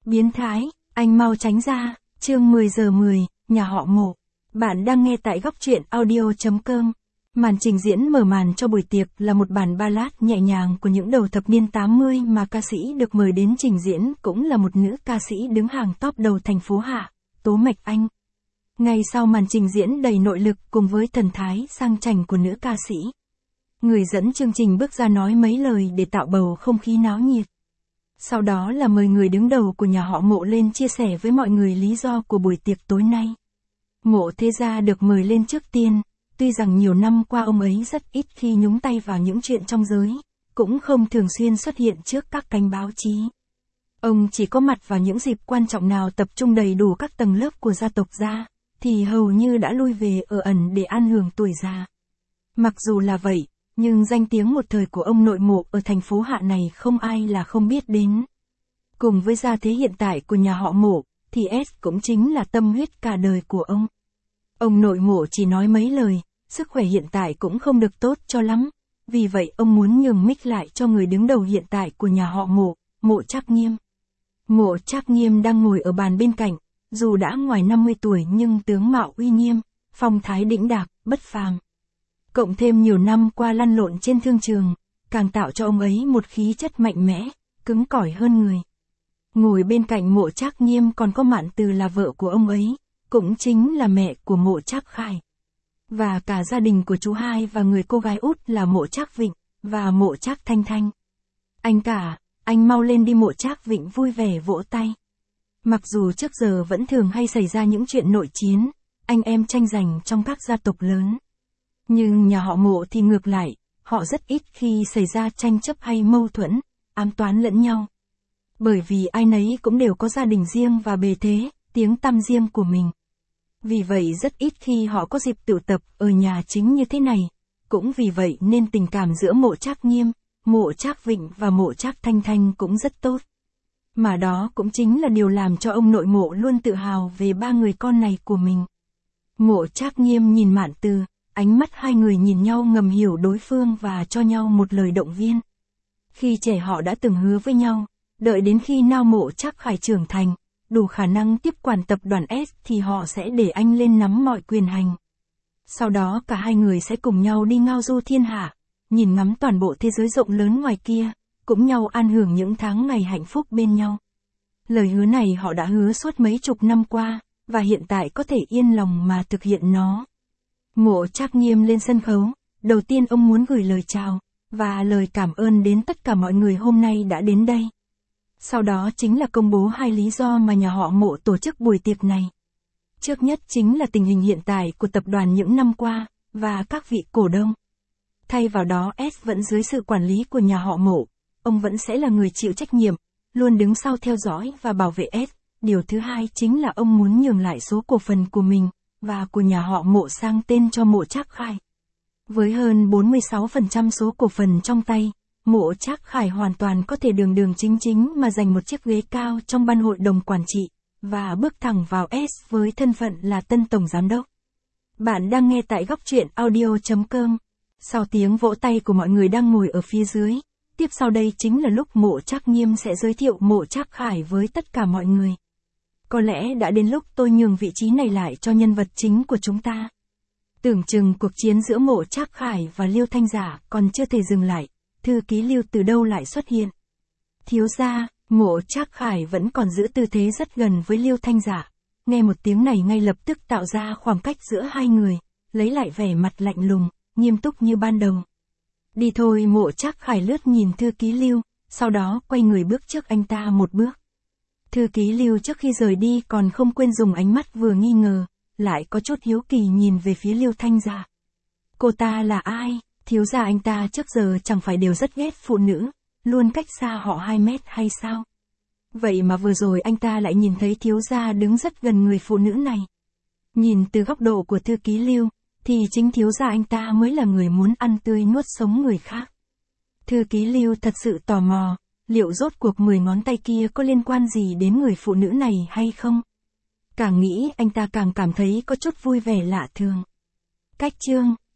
Biến thái, anh mau tránh ra, chương 10 giờ 10, nhà họ Mộ. Bạn đang nghe tại góc truyện audio.com. Màn trình diễn mở màn cho buổi tiệc là một bản ballad nhẹ nhàng của những đầu thập niên 80 mà ca sĩ được mời đến trình diễn cũng là một nữ ca sĩ đứng hàng top đầu thành phố Hạ, Tố Mạch Anh. Ngay sau màn trình diễn đầy nội lực cùng với thần thái sang chảnh của nữ ca sĩ, người dẫn chương trình bước ra nói mấy lời để tạo bầu không khí náo nhiệt. Sau đó là mời người đứng đầu của nhà họ Mộ lên chia sẻ với mọi người lý do của buổi tiệc tối nay. Mộ Thế Gia được mời lên trước tiên, tuy rằng nhiều năm qua ông ấy rất ít khi nhúng tay vào những chuyện trong giới, cũng không thường xuyên xuất hiện trước các kênh báo chí. Ông chỉ có mặt vào những dịp quan trọng nào tập trung đầy đủ các tầng lớp của gia tộc ra, thì hầu như đã lui về ở ẩn để an hưởng tuổi già. Mặc dù là vậy, nhưng danh tiếng một thời của ông nội Mộ ở thành phố Hạ này không ai là không biết đến. Cùng với gia thế hiện tại của nhà họ Mộ, thì S cũng chính là tâm huyết cả đời của ông. Ông nội Mộ chỉ nói mấy lời, sức khỏe hiện tại cũng không được tốt cho lắm. Vì vậy ông muốn nhường mic lại cho người đứng đầu hiện tại của nhà họ Mộ, Mộ Trác Nghiêm. Mộ Trác Nghiêm đang ngồi ở bàn bên cạnh, dù đã ngoài 50 tuổi nhưng tướng mạo uy nghiêm, phong thái đĩnh đạc, bất phàm. Cộng thêm nhiều năm qua lăn lộn trên thương trường, càng tạo cho ông ấy một khí chất mạnh mẽ, cứng cỏi hơn người. Ngồi bên cạnh Mộ Trác Nghiêm còn có Mạn Từ là vợ của ông ấy, cũng chính là mẹ của Mộ Trác Khải. Và cả gia đình của chú hai và người cô gái út là Mộ Trác Vịnh, và Mộ Trác Thanh Thanh. Anh cả, anh mau lên đi, Mộ Trác Vịnh vui vẻ vỗ tay. Mặc dù trước giờ vẫn thường hay xảy ra những chuyện nội chiến, anh em tranh giành trong các gia tộc lớn. Nhưng nhà họ Mộ thì ngược lại, họ rất ít khi xảy ra tranh chấp hay mâu thuẫn, ám toán lẫn nhau. Bởi vì ai nấy cũng đều có gia đình riêng và bề thế, tiếng tăm riêng của mình. Vì vậy rất ít khi họ có dịp tụ tập ở nhà chính như thế này. Cũng vì vậy nên tình cảm giữa Mộ Trác Nghiêm, Mộ Trác Vịnh và Mộ Trác Thanh Thanh cũng rất tốt. Mà đó cũng chính là điều làm cho ông nội Mộ luôn tự hào về ba người con này của mình. Mộ Trác Nghiêm nhìn Mạn Từ, ánh mắt hai người nhìn nhau ngầm hiểu đối phương và cho nhau một lời động viên. Khi trẻ họ đã từng hứa với nhau, đợi đến khi nào Mộ Trác Khải trưởng thành, đủ khả năng tiếp quản tập đoàn S thì họ sẽ để anh lên nắm mọi quyền hành. Sau đó cả hai người sẽ cùng nhau đi ngao du thiên hạ, nhìn ngắm toàn bộ thế giới rộng lớn ngoài kia, cũng nhau an hưởng những tháng ngày hạnh phúc bên nhau. Lời hứa này họ đã hứa suốt mấy chục năm qua, và hiện tại có thể yên lòng mà thực hiện nó. Mộ Trác Nghiêm lên sân khấu, đầu tiên ông muốn gửi lời chào, và lời cảm ơn đến tất cả mọi người hôm nay đã đến đây. Sau đó chính là công bố hai lý do mà nhà họ Mộ tổ chức buổi tiệc này. Trước nhất chính là tình hình hiện tại của tập đoàn những năm qua, và các vị cổ đông. Thay vào đó S vẫn dưới sự quản lý của nhà họ Mộ, ông vẫn sẽ là người chịu trách nhiệm, luôn đứng sau theo dõi và bảo vệ S. Điều thứ hai chính là ông muốn nhường lại số cổ phần của mình, và của nhà họ Mộ sang tên cho Mộ Trác Khải. Với hơn 46% số cổ phần trong tay, Mộ Trác Khải hoàn toàn có thể đường đường chính chính mà giành một chiếc ghế cao trong ban hội đồng quản trị, và bước thẳng vào S với thân phận là tân tổng giám đốc. Bạn đang nghe tại góc truyện audio.com. Sau tiếng vỗ tay của mọi người đang ngồi ở phía dưới, tiếp sau đây chính là lúc Mộ Trác Nghiêm sẽ giới thiệu Mộ Trác Khải với tất cả mọi người. Có lẽ đã đến lúc tôi nhường vị trí này lại cho nhân vật chính của chúng ta. Tưởng chừng cuộc chiến giữa Mộ Trác Khải và Liêu Thanh Giả còn chưa thể dừng lại, thư ký Liêu từ đâu lại xuất hiện. Thiếu gia, Mộ Trác Khải vẫn còn giữ tư thế rất gần với Liêu Thanh Giả. Nghe một tiếng này ngay lập tức tạo ra khoảng cách giữa hai người, lấy lại vẻ mặt lạnh lùng, nghiêm túc như ban đầu. Đi thôi, Mộ Trác Khải lướt nhìn thư ký Liêu, sau đó quay người bước trước anh ta một bước. Thư ký Liêu trước khi rời đi còn không quên dùng ánh mắt vừa nghi ngờ, lại có chút hiếu kỳ nhìn về phía Liêu Thanh Giả. Cô ta là ai? Thiếu gia anh ta trước giờ chẳng phải đều rất ghét phụ nữ, luôn cách xa họ 2 mét hay sao? Vậy mà vừa rồi anh ta lại nhìn thấy thiếu gia đứng rất gần người phụ nữ này. Nhìn từ góc độ của thư ký Liêu, thì chính thiếu gia anh ta mới là người muốn ăn tươi nuốt sống người khác. Thư ký Liêu thật sự tò mò, liệu rốt cuộc 10 ngón tay kia có liên quan gì đến người phụ nữ này hay không? Càng nghĩ anh ta càng cảm thấy có chút vui vẻ lạ thường. Cách chương